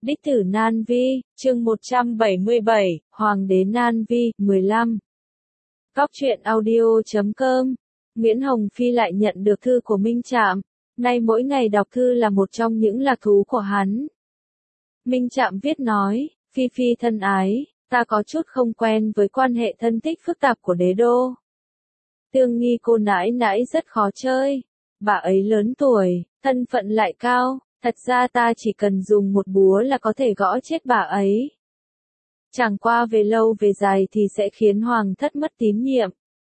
Đích tử Nan Vi, chương 177, Hoàng đế Nan Vi, 15. Góc truyện audio.com. Nguyễn Hồng Phi lại nhận được thư của Minh Trạm. Nay mỗi ngày đọc thư là một trong những lạc thú của hắn. Minh Trạm viết nói, Phi Phi thân ái, ta có chút không quen với quan hệ thân thích phức tạp của đế đô. Tương nghi cô nãi nãi rất khó chơi. Bà ấy lớn tuổi, thân phận lại cao. Thật ra ta chỉ cần dùng một búa là có thể gõ chết bà ấy. Chẳng qua về lâu về dài thì sẽ khiến hoàng thất mất tín nhiệm.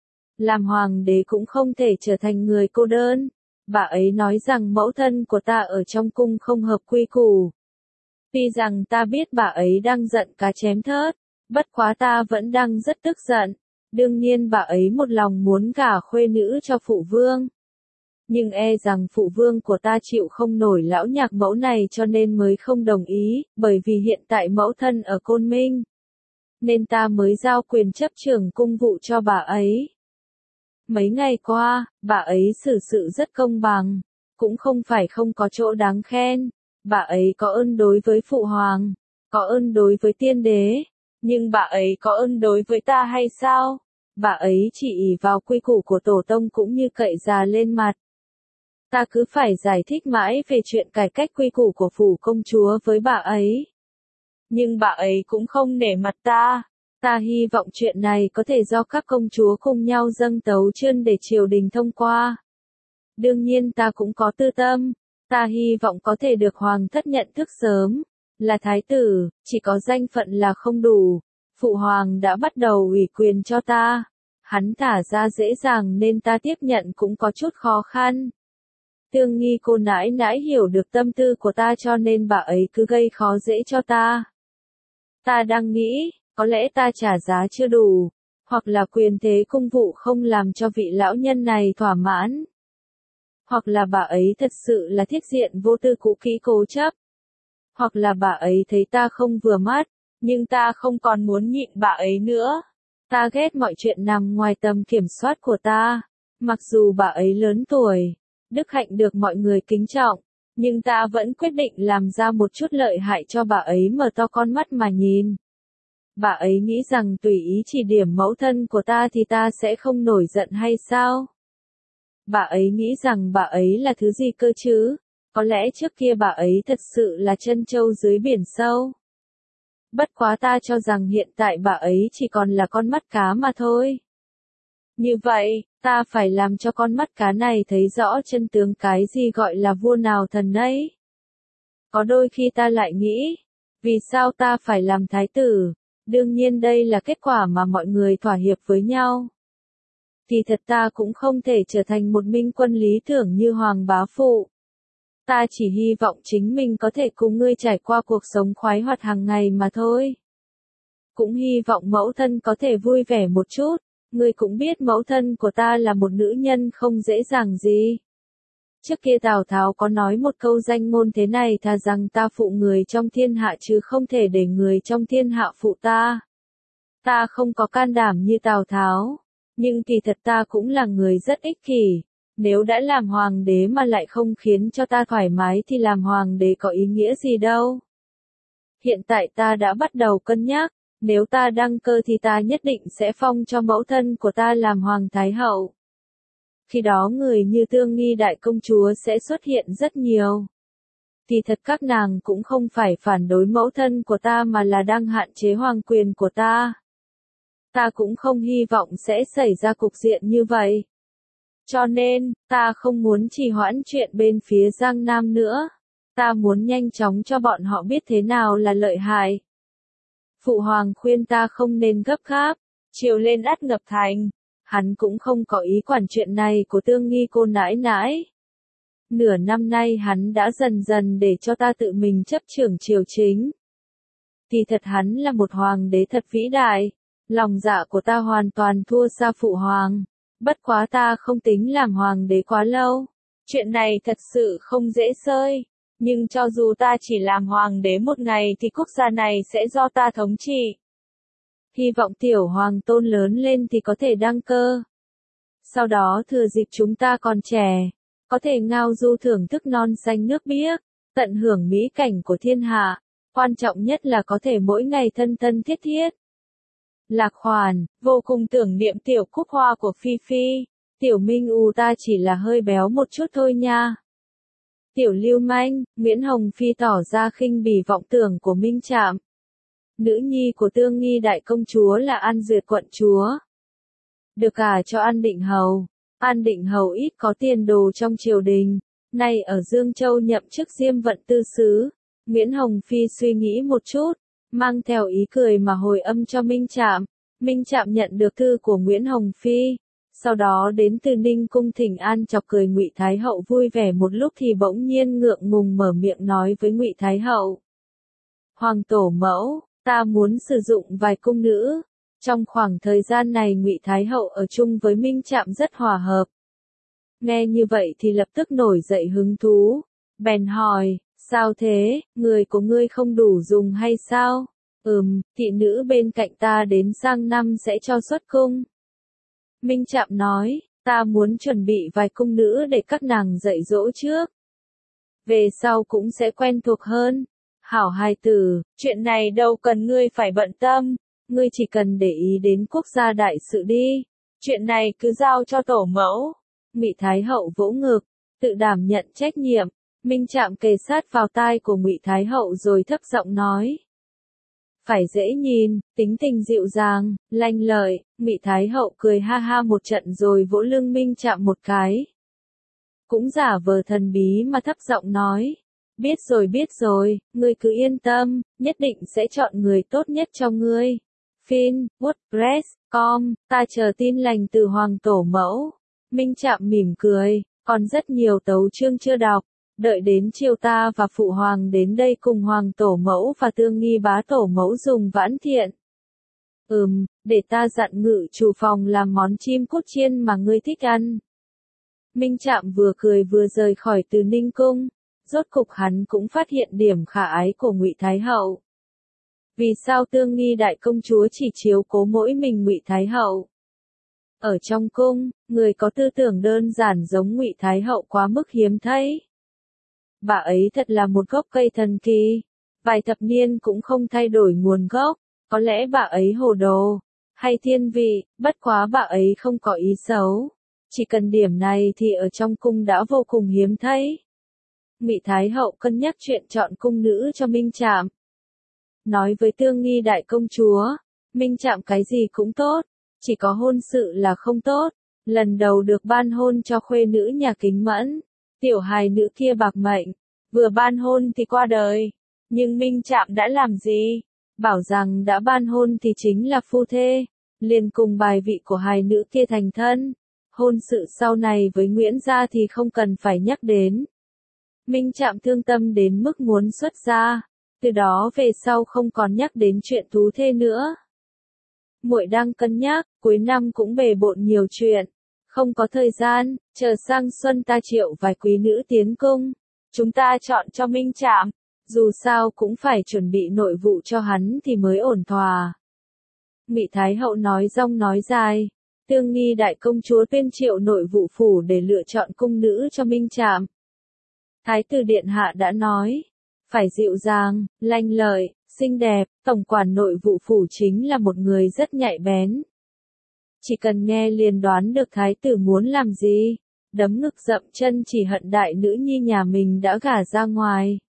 Làm hoàng đế cũng không thể trở thành người cô đơn. Bà ấy nói rằng mẫu thân của ta ở trong cung không hợp quy củ. Tuy rằng ta biết bà ấy đang giận cá chém thớt, bất quá ta vẫn đang rất tức giận. Đương nhiên bà ấy một lòng muốn gả khuê nữ cho phụ vương. Nhưng e rằng phụ vương của ta chịu không nổi lão nhạc mẫu này cho nên mới không đồng ý, bởi vì hiện tại mẫu thân ở Côn Minh. Nên ta mới giao quyền chấp trưởng cung vụ cho bà ấy. Mấy ngày qua, bà ấy xử sự rất công bằng, cũng không phải không có chỗ đáng khen. Bà ấy có ơn đối với phụ hoàng, có ơn đối với tiên đế, nhưng bà ấy có ơn đối với ta hay sao? Bà ấy chỉ ỷ vào quy củ của tổ tông cũng như cậy già lên mặt. Ta cứ phải giải thích mãi về chuyện cải cách quy củ của phủ công chúa với bà ấy. Nhưng bà ấy cũng không nể mặt ta. Ta hy vọng chuyện này có thể do các công chúa cùng nhau dâng tấu chương để triều đình thông qua. Đương nhiên ta cũng có tư tâm. Ta hy vọng có thể được hoàng thất nhận thức sớm. Là thái tử, chỉ có danh phận là không đủ. Phụ hoàng đã bắt đầu ủy quyền cho ta. Hắn thả ra dễ dàng nên ta tiếp nhận cũng có chút khó khăn. Tương nghi cô nãi nãi hiểu được tâm tư của ta cho nên bà ấy cứ gây khó dễ cho ta. Ta đang nghĩ, có lẽ ta trả giá chưa đủ, hoặc là quyền thế cung vụ không làm cho vị lão nhân này thỏa mãn. Hoặc là bà ấy thật sự là thiết diện vô tư cũ kỹ cố chấp. Hoặc là bà ấy thấy ta không vừa mắt, nhưng ta không còn muốn nhịn bà ấy nữa. Ta ghét mọi chuyện nằm ngoài tầm kiểm soát của ta. Mặc dù bà ấy lớn tuổi, đức hạnh được mọi người kính trọng, nhưng ta vẫn quyết định làm ra một chút lợi hại cho bà ấy mở to con mắt mà nhìn. Bà ấy nghĩ rằng tùy ý chỉ điểm mẫu thân của ta thì ta sẽ không nổi giận hay sao? Bà ấy nghĩ rằng bà ấy là thứ gì cơ chứ? Có lẽ trước kia bà ấy thật sự là trân châu dưới biển sâu. Bất quá ta cho rằng hiện tại bà ấy chỉ còn là con mắt cá mà thôi. Như vậy, ta phải làm cho con mắt cá này thấy rõ chân tướng cái gì gọi là vua nào thần ấy. Có đôi khi ta lại nghĩ, vì sao ta phải làm thái tử? Đương nhiên đây là kết quả mà mọi người thỏa hiệp với nhau. Thì thật ta cũng không thể trở thành một minh quân lý tưởng như Hoàng bá phụ. Ta chỉ hy vọng chính mình có thể cùng ngươi trải qua cuộc sống khoái hoạt hàng ngày mà thôi. Cũng hy vọng mẫu thân có thể vui vẻ một chút. Ngươi cũng biết mẫu thân của ta là một nữ nhân không dễ dàng gì. Trước kia Tào Tháo có nói một câu danh ngôn thế này, thà rằng ta phụ người trong thiên hạ chứ không thể để người trong thiên hạ phụ ta. Ta không có can đảm như Tào Tháo, nhưng kỳ thật ta cũng là người rất ích kỷ. Nếu đã làm hoàng đế mà lại không khiến cho ta thoải mái thì làm hoàng đế có ý nghĩa gì đâu. Hiện tại ta đã bắt đầu cân nhắc. Nếu ta đăng cơ thì ta nhất định sẽ phong cho mẫu thân của ta làm hoàng thái hậu. Khi đó người như Tương nghi đại công chúa sẽ xuất hiện rất nhiều. Thì thật các nàng cũng không phải phản đối mẫu thân của ta mà là đang hạn chế hoàng quyền của ta. Ta cũng không hy vọng sẽ xảy ra cục diện như vậy. Cho nên, ta không muốn trì hoãn chuyện bên phía Giang Nam nữa. Ta muốn nhanh chóng cho bọn họ biết thế nào là lợi hại. Phụ hoàng khuyên ta không nên gấp gáp, chiều lên ắt ngập thành. Hắn cũng không có ý quản chuyện này của Tương nghi cô nãi nãi. Nửa năm nay hắn đã dần dần để cho ta tự mình chấp trưởng triều chính. Thì thật hắn là một hoàng đế thật vĩ đại. Lòng dạ của ta hoàn toàn thua xa phụ hoàng. Bất quá ta không tính làm hoàng đế quá lâu. Chuyện này thật sự không dễ xơi. Nhưng cho dù ta chỉ làm hoàng đế một ngày thì quốc gia này sẽ do ta thống trị. Hy vọng tiểu hoàng tôn lớn lên thì có thể đăng cơ. Sau đó thừa dịp chúng ta còn trẻ, có thể ngao du thưởng thức non xanh nước biếc, tận hưởng mỹ cảnh của thiên hạ. quan trọng nhất là có thể mỗi ngày thân thân thiết thiết. Lạc Hoàn, vô cùng tưởng niệm tiểu cúc hoa của Phi Phi. Tiểu Minh ta chỉ là hơi béo một chút thôi nha. Tiểu lưu manh, Nguyễn Hồng Phi tỏ ra khinh bỉ vọng tưởng của Minh Trạm. Nữ nhi của Tương Nghi đại công chúa là An Duyệt quận chúa. Được gả cho An Định Hầu. An Định Hầu ít có tiền đồ trong triều đình. Nay ở Dương Châu nhậm chức Diêm Vận Tư Sứ. Nguyễn Hồng Phi suy nghĩ một chút, mang theo ý cười mà hồi âm cho Minh Trạm. Minh Trạm nhận được thư của Nguyễn Hồng Phi. Sau đó đến từ Ninh cung thỉnh an chọc cười Ngụy Thái Hậu vui vẻ một lúc thì bỗng nhiên ngượng ngùng mở miệng nói với Ngụy Thái Hậu. Hoàng tổ mẫu, ta muốn sử dụng vài cung nữ. Trong khoảng thời gian này Ngụy Thái Hậu ở chung với Minh Trạm rất hòa hợp. Nghe như vậy thì lập tức nổi dậy hứng thú. Bèn hỏi, sao thế, người của ngươi không đủ dùng hay sao? Thị nữ bên cạnh ta đến sang năm sẽ cho xuất cung. Minh Trạm nói, ta muốn chuẩn bị vài cung nữ để các nàng dạy dỗ trước. Về sau cũng sẽ quen thuộc hơn. Hảo hài tử, chuyện này đâu cần ngươi phải bận tâm, ngươi chỉ cần để ý đến quốc gia đại sự đi. Chuyện này cứ giao cho tổ mẫu. Ngụy Thái Hậu vỗ ngực, tự đảm nhận trách nhiệm. Minh Trạm kề sát vào tai của Ngụy Thái Hậu rồi thấp giọng nói. Phải dễ nhìn, tính tình dịu dàng, lanh lợi. Ngụy Thái Hậu cười ha ha một trận rồi vỗ lưng Minh Trạm một cái. Cũng giả vờ thần bí mà thấp giọng nói. Biết rồi, ngươi cứ yên tâm, nhất định sẽ chọn người tốt nhất cho ngươi. Fin, WordPress.com, ta chờ tin lành từ Hoàng tổ mẫu. Minh Trạm mỉm cười, còn rất nhiều tấu chương chưa đọc. Đợi đến chiều ta và Phụ Hoàng đến đây cùng Hoàng tổ mẫu và Tương Nghi bá tổ mẫu dùng vãn thiện. Để ta dặn ngự chủ phòng làm món chim cút chiên mà ngươi thích ăn. Minh Trạm vừa cười vừa rời khỏi Từ Ninh cung. Rốt cục hắn cũng phát hiện điểm khả ái của Ngụy Thái Hậu. Vì sao Tương Nghi đại công chúa chỉ chiếu cố mỗi mình Ngụy Thái Hậu? Ở trong cung, người có tư tưởng đơn giản giống Ngụy Thái Hậu quá mức hiếm thấy. Bà ấy thật là một gốc cây thần kỳ, vài thập niên cũng không thay đổi nguồn gốc, có lẽ bà ấy hồ đồ, hay thiên vị, bất quá bà ấy không có ý xấu. Chỉ cần điểm này thì ở trong cung đã vô cùng hiếm thấy. Ngụy Thái Hậu cân nhắc chuyện chọn cung nữ cho Minh Trạm. Nói với Tương Nghi đại công chúa, Minh Trạm cái gì cũng tốt, chỉ có hôn sự là không tốt. Lần đầu được ban hôn cho khuê nữ nhà Kính Mẫn, tiểu hài nữ kia bạc mệnh, vừa ban hôn thì qua đời. Nhưng Minh Trạm đã làm gì? Bảo rằng đã ban hôn thì chính là phu thê, liền cùng bài vị của hài nữ kia thành thân. Hôn sự sau này với Nguyễn gia thì không cần phải nhắc đến. Minh Trạm thương tâm đến mức muốn xuất gia, từ đó về sau không còn nhắc đến chuyện thú thê nữa. Muội đang cân nhắc, cuối năm cũng bề bộn nhiều chuyện, không có thời gian, chờ sang xuân ta triệu vài quý nữ tiến cung. Chúng ta chọn cho Minh Trạm, dù sao cũng phải chuẩn bị nội vụ cho hắn thì mới ổn thỏa. Ngụy Thái Hậu nói rong nói dài, Tương Nghi đại công chúa tuyên triệu nội vụ phủ để lựa chọn cung nữ cho Minh Trạm. Thái tử điện hạ đã nói, phải dịu dàng, lanh lợi, xinh đẹp, tổng quản nội vụ phủ chính là một người rất nhạy bén. Chỉ cần nghe liền đoán được thái tử muốn làm gì, đấm ngực dậm chân chỉ hận đại nữ nhi nhà mình đã gả ra ngoài.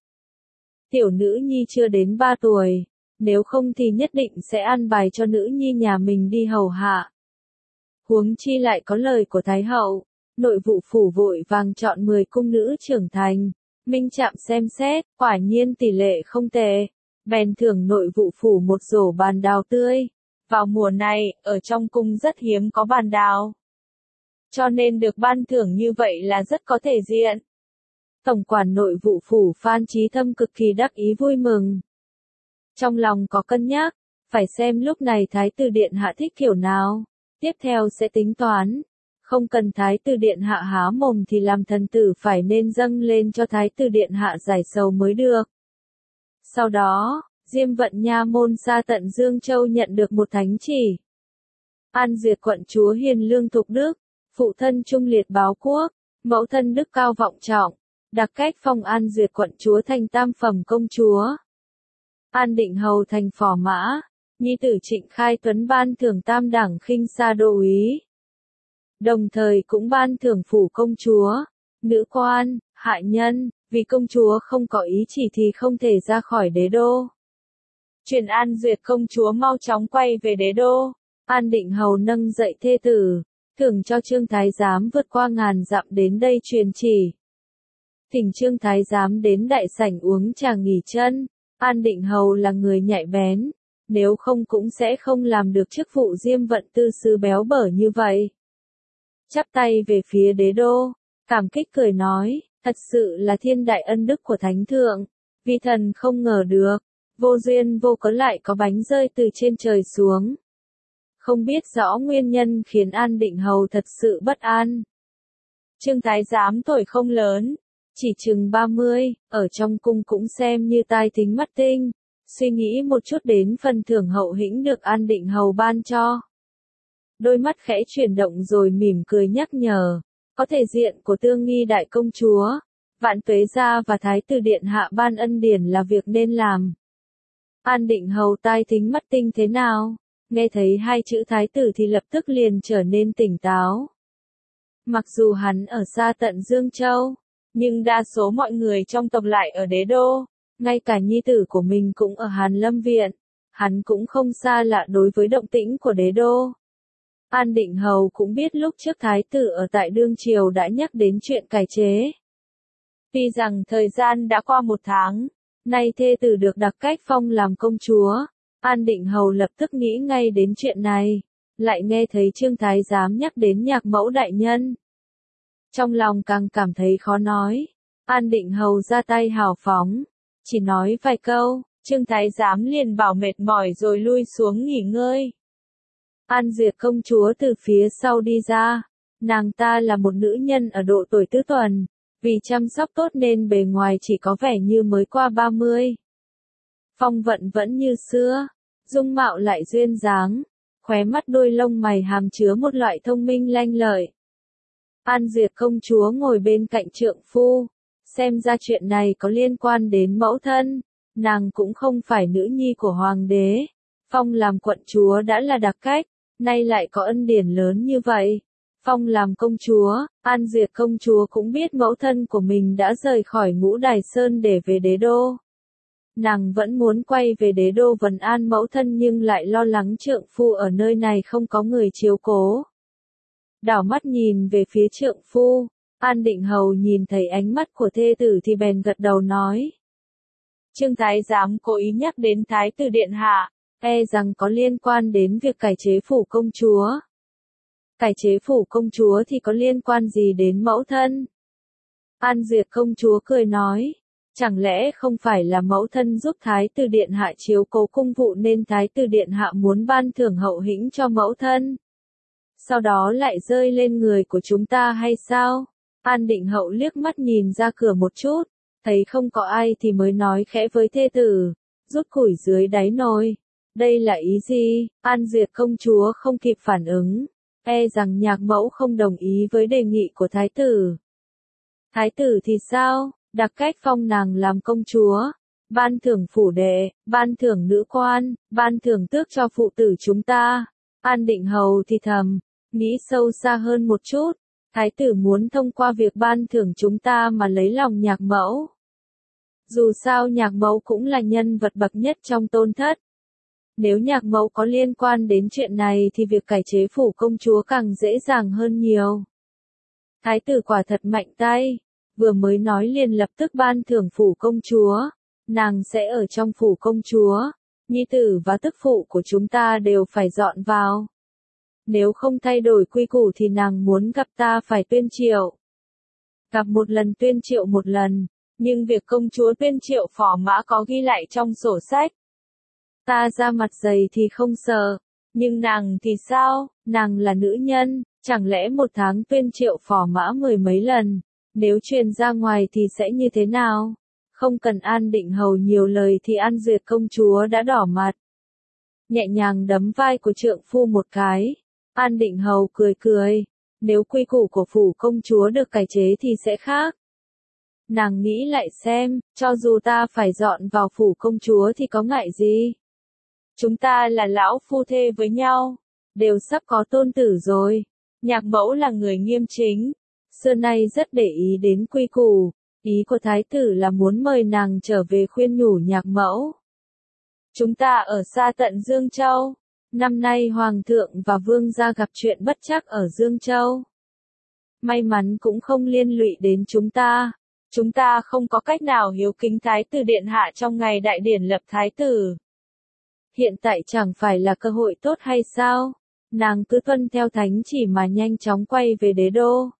Tiểu nữ nhi chưa đến 3 tuổi, nếu không thì nhất định sẽ an bài cho nữ nhi nhà mình đi hầu hạ. Huống chi lại có lời của Thái hậu, nội vụ phủ vội vàng chọn 10 cung nữ trưởng thành. Minh Trạm xem xét, quả nhiên tỷ lệ không tệ, bèn thưởng nội vụ phủ một rổ bàn đào tươi. Vào mùa này, ở trong cung rất hiếm có bàn đào. Cho nên được ban thưởng như vậy là rất có thể diện. Tổng quản nội vụ phủ Phan Chí Thâm cực kỳ đắc ý vui mừng. Trong lòng có cân nhắc, phải xem lúc này Thái tử điện hạ thích kiểu nào, tiếp theo sẽ tính toán. Không cần Thái tử điện hạ há mồm thì làm thần tử phải nên dâng lên cho Thái tử điện hạ giải sầu mới được. Sau đó, Diêm Vận nha môn xa tận Dương Châu nhận được một thánh chỉ. An Duyệt quận chúa hiền lương thục đức, phụ thân trung liệt báo quốc, mẫu thân đức cao vọng trọng, đặc cách phong An Duyệt quận chúa thành tam phẩm công chúa. An Định Hầu thành phò mã, nhi tử Trịnh Khai Tuấn ban thưởng tam đẳng khinh sa đô úy. Đồng thời cũng ban thưởng phủ công chúa, nữ quan, hạ nhân, vì công chúa không có ý chỉ thì không thể ra khỏi đế đô. Truyền An Duyệt công chúa mau chóng quay về đế đô. An Định Hầu nâng dậy thê tử, thưởng cho Trương Thái Giám vượt qua ngàn dặm đến đây truyền chỉ. Thỉnh Trương Thái Giám đến đại sảnh uống trà nghỉ chân. An Định Hầu là người nhạy bén, nếu không cũng sẽ không làm được chức vụ diêm vận tư sứ béo bở như vậy. Chắp tay về phía đế đô, cảm kích cười nói, thật sự là thiên đại ân đức của Thánh Thượng, vi thần không ngờ được, vô duyên vô cớ lại có bánh rơi từ trên trời xuống. Không biết rõ nguyên nhân khiến An Định Hầu thật sự bất an. Trương Thái Giám tuổi không lớn, chỉ chừng 30, ở trong cung cũng xem như tai thính mắt tinh, suy nghĩ một chút đến phần thưởng hậu hĩnh được An Định Hầu ban cho. Đôi mắt khẽ chuyển động rồi mỉm cười nhắc nhở, có thể diện của Tương Nghi đại công chúa, Vạn Tuế gia và Thái tử điện hạ ban ân điển là việc nên làm. An Định Hầu tai thính mắt tinh thế nào? Nghe thấy hai chữ thái tử thì lập tức liền trở nên tỉnh táo. Mặc dù hắn ở xa tận Dương Châu, nhưng đa số mọi người trong tộc lại ở đế đô, ngay cả nhi tử của mình cũng ở Hàn Lâm Viện, hắn cũng không xa lạ đối với động tĩnh của đế đô. An Định Hầu cũng biết lúc trước thái tử ở tại Đương Triều đã nhắc đến chuyện cải chế. Tuy rằng thời gian đã qua 1 tháng, nay thê tử được đặc cách phong làm công chúa, An Định Hầu lập tức nghĩ ngay đến chuyện này, lại nghe thấy Trương Thái Giám nhắc đến Nhạc Mẫu đại nhân. Trong lòng càng cảm thấy khó nói, An Định Hầu ra tay hào phóng, chỉ nói vài câu, Trương Thái Giám liền bảo mệt mỏi rồi lui xuống nghỉ ngơi. An Duyệt công chúa từ phía sau đi ra, nàng ta là một nữ nhân ở độ tuổi tứ tuần, vì chăm sóc tốt nên bề ngoài chỉ có vẻ như mới qua 30. Phong vận vẫn như xưa, dung mạo lại duyên dáng, khóe mắt đôi lông mày hàm chứa một loại thông minh lanh lợi. An Duyệt công chúa ngồi bên cạnh trượng phu, xem ra chuyện này có liên quan đến mẫu thân, nàng cũng không phải nữ nhi của hoàng đế, phong làm quận chúa đã là đặc cách, nay lại có ân điển lớn như vậy. Phong làm công chúa, An Duyệt công chúa cũng biết mẫu thân của mình đã rời khỏi Ngũ Đài Sơn để về đế đô. Nàng vẫn muốn quay về đế đô vần an mẫu thân nhưng lại lo lắng trượng phu ở nơi này không có người chiếu cố. Đảo mắt nhìn về phía trượng phu, An Định Hầu nhìn thấy ánh mắt của thê tử thì bèn gật đầu nói. Trương Thái Giám cố ý nhắc đến Thái tử điện hạ, e rằng có liên quan đến việc cải chế phủ công chúa. Cải chế phủ công chúa thì có liên quan gì đến mẫu thân? An Duyệt công chúa cười nói, chẳng lẽ không phải là mẫu thân giúp Thái tử điện hạ chiếu cố cung vụ nên Thái tử điện hạ muốn ban thưởng hậu hĩnh cho mẫu thân? Sau đó lại rơi lên người của chúng ta hay sao? An Định Hậu liếc mắt nhìn ra cửa một chút, thấy không có ai thì mới nói khẽ với thê tử, rút củi dưới đáy nồi. Đây là ý gì? An Duyệt công chúa không kịp phản ứng, e rằng Nhạc Mẫu không đồng ý với đề nghị của thái tử. Thái tử thì sao? Đặc cách phong nàng làm công chúa, ban thưởng phủ đệ, ban thưởng nữ quan, ban thưởng tước cho phụ tử chúng ta. An Định Hầu thì thầm, nghĩ sâu xa hơn một chút, thái tử muốn thông qua việc ban thưởng chúng ta mà lấy lòng Nhạc Mẫu. Dù sao Nhạc Mẫu cũng là nhân vật bậc nhất trong tôn thất. Nếu Nhạc Mẫu có liên quan đến chuyện này thì việc cải chế phủ công chúa càng dễ dàng hơn nhiều. Thái tử quả thật mạnh tay, vừa mới nói liền lập tức ban thưởng phủ công chúa, nàng sẽ ở trong phủ công chúa, nhi tử và tức phụ của chúng ta đều phải dọn vào. Nếu không thay đổi quy củ thì nàng muốn gặp ta phải tuyên triệu. Gặp một lần tuyên triệu một lần, nhưng việc công chúa tuyên triệu phò mã có ghi lại trong sổ sách. Ta ra mặt dày thì không sợ, nhưng nàng thì sao, nàng là nữ nhân, chẳng lẽ 1 tháng tuyên triệu phò mã 10 mấy lần, nếu truyền ra ngoài thì sẽ như thế nào? Không cần An Định Hầu nhiều lời thì An Duyệt công chúa đã đỏ mặt. Nhẹ nhàng đấm vai của trượng phu một cái, An Định Hầu cười cười, nếu quy củ của phủ công chúa được cải chế thì sẽ khác. Nàng nghĩ lại xem, cho dù ta phải dọn vào phủ công chúa thì có ngại gì? Chúng ta là lão phu thê với nhau, đều sắp có tôn tử rồi. Nhạc mẫu là người nghiêm chính, xưa nay rất để ý đến quy củ. Ý của thái tử là muốn mời nàng trở về khuyên nhủ nhạc mẫu. Chúng ta ở xa tận Dương Châu. Năm nay Hoàng thượng và Vương gia gặp chuyện bất trắc ở Dương Châu. May mắn cũng không liên lụy đến chúng ta. Chúng ta không có cách nào hiếu kính thái tử điện hạ trong ngày đại điển lập thái tử. Hiện tại chẳng phải là cơ hội tốt hay sao? Nàng cứ tuân theo thánh chỉ mà nhanh chóng quay về đế đô.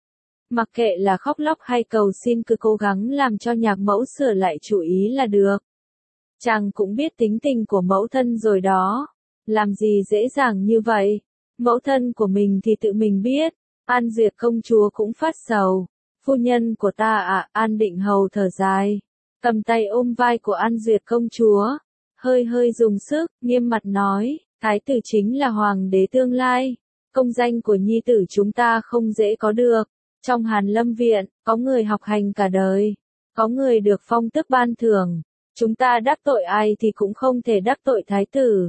Mặc kệ là khóc lóc hay cầu xin cứ cố gắng làm cho nhạc mẫu sửa lại chủ ý là được. Chàng cũng biết tính tình của mẫu thân rồi đó. Làm gì dễ dàng như vậy? Mẫu thân của mình thì tự mình biết. An Duyệt công chúa cũng phát sầu. Phu nhân của ta à, An Định Hầu thở dài. Cầm tay ôm vai của An Duyệt công chúa. Hơi hơi dùng sức, nghiêm mặt nói, thái tử chính là hoàng đế tương lai. Công danh của nhi tử chúng ta không dễ có được. Trong Hàn Lâm Viện, có người học hành cả đời. Có người được phong tước ban thưởng. Chúng ta đắc tội ai thì cũng không thể đắc tội thái tử.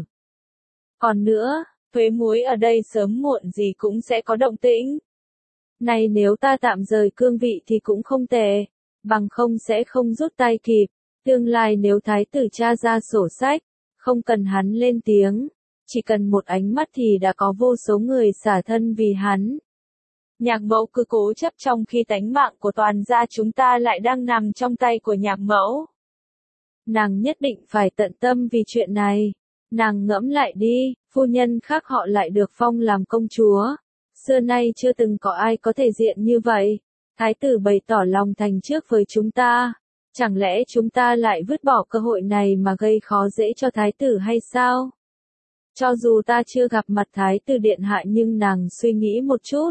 Còn nữa, thuế muối ở đây sớm muộn gì cũng sẽ có động tĩnh. Này nếu ta tạm rời cương vị thì cũng không tệ. Bằng không sẽ không rút tay kịp. Tương lai nếu thái tử tra ra sổ sách, không cần hắn lên tiếng. Chỉ cần một ánh mắt thì đã có vô số người xả thân vì hắn. Nhạc mẫu cứ cố chấp trong khi tánh mạng của toàn gia chúng ta lại đang nằm trong tay của nhạc mẫu. Nàng nhất định phải tận tâm vì chuyện này. Nàng ngẫm lại đi, phu nhân khác họ lại được phong làm công chúa. Xưa nay chưa từng có ai có thể diện như vậy. Thái tử bày tỏ lòng thành trước với chúng ta. Chẳng lẽ chúng ta lại vứt bỏ cơ hội này mà gây khó dễ cho thái tử hay sao? Cho dù ta chưa gặp mặt thái tử điện hạ nhưng nàng suy nghĩ một chút.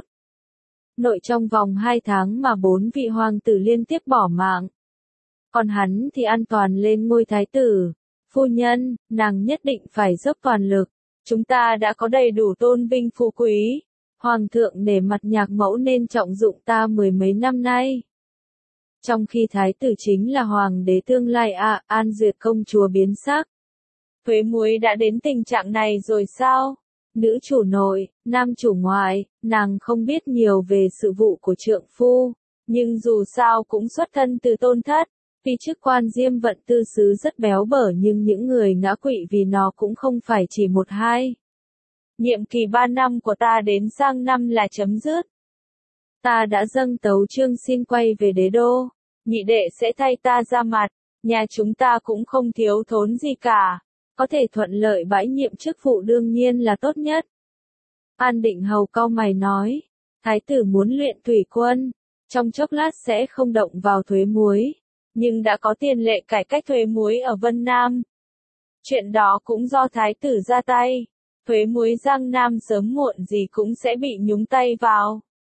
Nội trong vòng 2 tháng mà 4 vị hoàng tử liên tiếp bỏ mạng. Còn hắn thì an toàn lên ngôi thái tử. Phu nhân, nàng nhất định phải dốc toàn lực. Chúng ta đã có đầy đủ tôn vinh phú quý. Hoàng thượng nể mặt nhạc mẫu nên trọng dụng ta 10 mấy năm nay. Trong khi thái tử chính là hoàng đế tương lai à, An Duyệt công chúa biến sắc. Thuế muối đã đến tình trạng này rồi sao? Nữ chủ nội, nam chủ ngoại, nàng không biết nhiều về sự vụ của trượng phu. Nhưng dù sao cũng xuất thân từ tôn thất. Tuy chức quan Diêm Vận Tư Sứ rất béo bở nhưng những người ngã quỵ vì nó cũng không phải chỉ 1-2. Nhiệm kỳ 3 năm của ta đến sang năm là chấm dứt. Ta đã dâng tấu chương xin quay về đế đô. Nhị đệ sẽ thay ta ra mặt. Nhà chúng ta cũng không thiếu thốn gì cả. Có thể thuận lợi bãi nhiệm chức vụ đương nhiên là tốt nhất. An Định Hầu cau mày nói. Thái tử muốn luyện thủy quân. Trong chốc lát sẽ không động vào thuế muối. Nhưng đã có tiền lệ cải cách thuế muối ở Vân Nam. Chuyện đó cũng do thái tử ra tay. Thuế muối Giang Nam sớm muộn gì cũng sẽ bị nhúng tay vào.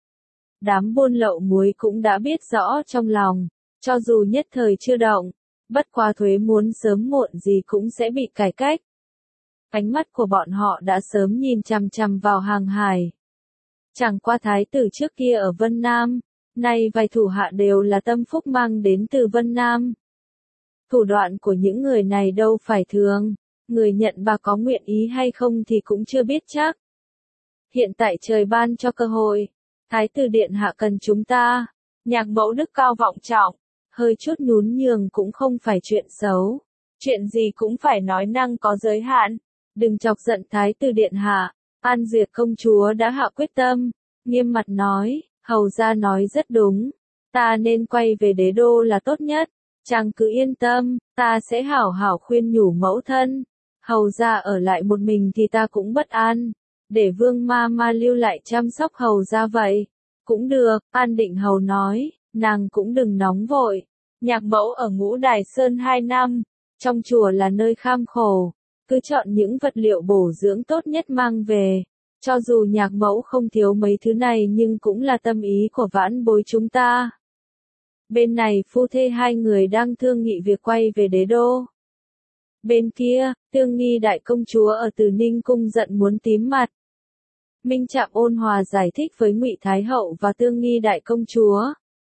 Đám buôn lậu muối cũng đã biết rõ trong lòng, cho dù nhất thời chưa động, bất quá thuế muốn sớm muộn gì cũng sẽ bị cải cách. Ánh mắt của bọn họ đã sớm nhìn chằm chằm vào hàng hải. Chẳng qua thái tử trước kia ở Vân Nam, nay vài thủ hạ đều là tâm phúc mang đến từ Vân Nam. Thủ đoạn của những người này đâu phải thường, người nhận bà có nguyện ý hay không thì cũng chưa biết chắc. Hiện tại trời ban cho cơ hội, thái tử điện hạ cần chúng ta. Nhạc mẫu đức cao vọng trọng, hơi chút nhún nhường cũng không phải chuyện xấu. Chuyện gì cũng phải nói năng có giới hạn. Đừng chọc giận thái tử điện hạ. An Duyệt công chúa đã hạ quyết tâm, nghiêm mặt nói, hầu gia nói rất đúng. Ta nên quay về đế đô là tốt nhất. Chàng cứ yên tâm, ta sẽ hảo hảo khuyên nhủ mẫu thân. Hầu gia ở lại một mình thì ta cũng bất an. Để Vương ma lưu lại chăm sóc hầu gia vậy. Cũng được, An Định Hầu nói, nàng cũng đừng nóng vội. Nhạc mẫu ở Ngũ Đài Sơn 2 năm, trong chùa là nơi kham khổ. Cứ chọn những vật liệu bổ dưỡng tốt nhất mang về. Cho dù nhạc mẫu không thiếu mấy thứ này nhưng cũng là tâm ý của vãn bối chúng ta. Bên này phu thê 2 người đang thương nghị việc quay về đế đô. Bên kia, Tương Nghi đại công chúa ở Từ Ninh cung giận muốn tím mặt. Minh Trạm ôn hòa giải thích với Ngụy Thái hậu và Tương Nghi đại công chúa.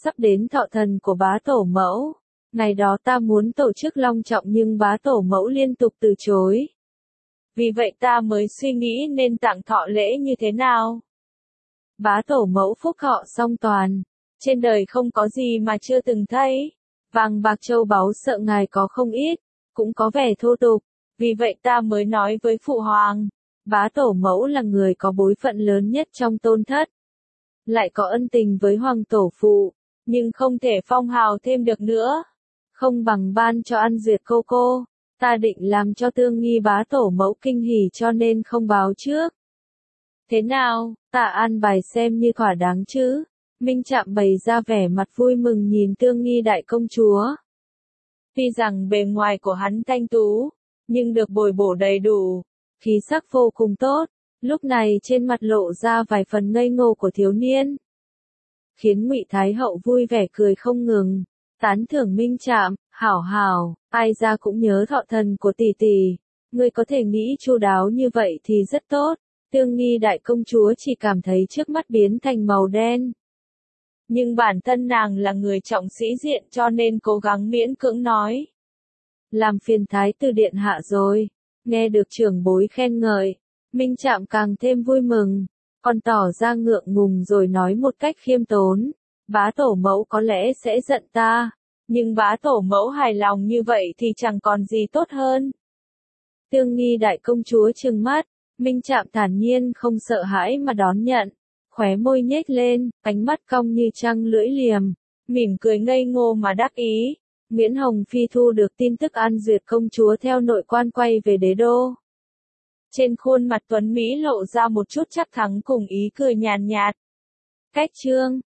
sắp đến thọ thần của bá tổ mẫu. Ngày đó ta muốn tổ chức long trọng nhưng bá tổ mẫu liên tục từ chối. Vì vậy ta mới suy nghĩ nên tặng thọ lễ như thế nào. Bá tổ mẫu phúc thọ song toàn. Trên đời không có gì mà chưa từng thấy. Vàng bạc châu báu sợ ngài có không ít, cũng có vẻ thô tục. Vì vậy ta mới nói với phụ hoàng. Bá tổ mẫu là người có bối phận lớn nhất trong tôn thất. Lại có ân tình với hoàng tổ phụ. Nhưng không thể phong hào thêm được nữa. Không bằng ban cho ăn duyệt cô. Ta định làm cho Tương Nghi bá tổ mẫu kinh hỉ cho nên không báo trước. Thế nào, ta an bài xem như thỏa đáng chứ? Minh Trạm bày ra vẻ mặt vui mừng nhìn Tương Nghi đại công chúa. Tuy rằng bề ngoài của hắn thanh tú, nhưng được bồi bổ đầy đủ, khí sắc vô cùng tốt, lúc này trên mặt lộ ra vài phần ngây ngô của thiếu niên. Khiến Ngụy Thái hậu vui vẻ cười không ngừng, tán thưởng Minh Trạm, hảo, ai ra cũng nhớ thọ thần của tỷ tỷ, ngươi có thể nghĩ chu đáo như vậy thì rất tốt. Tương Nghi đại công chúa chỉ cảm thấy trước mắt biến thành màu đen. Nhưng bản thân nàng là người trọng sĩ diện cho nên cố gắng miễn cưỡng nói. Làm phiền thái tử điện hạ rồi. Nghe được trưởng bối khen ngợi, Minh Trạm càng thêm vui mừng, còn tỏ ra ngượng ngùng rồi nói một cách khiêm tốn. Bá tổ mẫu có lẽ sẽ giận ta, nhưng bá tổ mẫu hài lòng như vậy thì chẳng còn gì tốt hơn. Tương Nghi đại công chúa trừng mắt, Minh Trạm thản nhiên không sợ hãi mà đón nhận. Khóe môi nhếch lên, ánh mắt cong như trăng lưỡi liềm, mỉm cười ngây ngô mà đắc ý. Nguyễn Hồng Phi thu được tin tức An Duyệt công chúa theo nội quan quay về đế đô. Trên khuôn mặt tuấn Mỹ lộ ra một chút chắc thắng cùng ý cười nhàn nhạt. Cách chương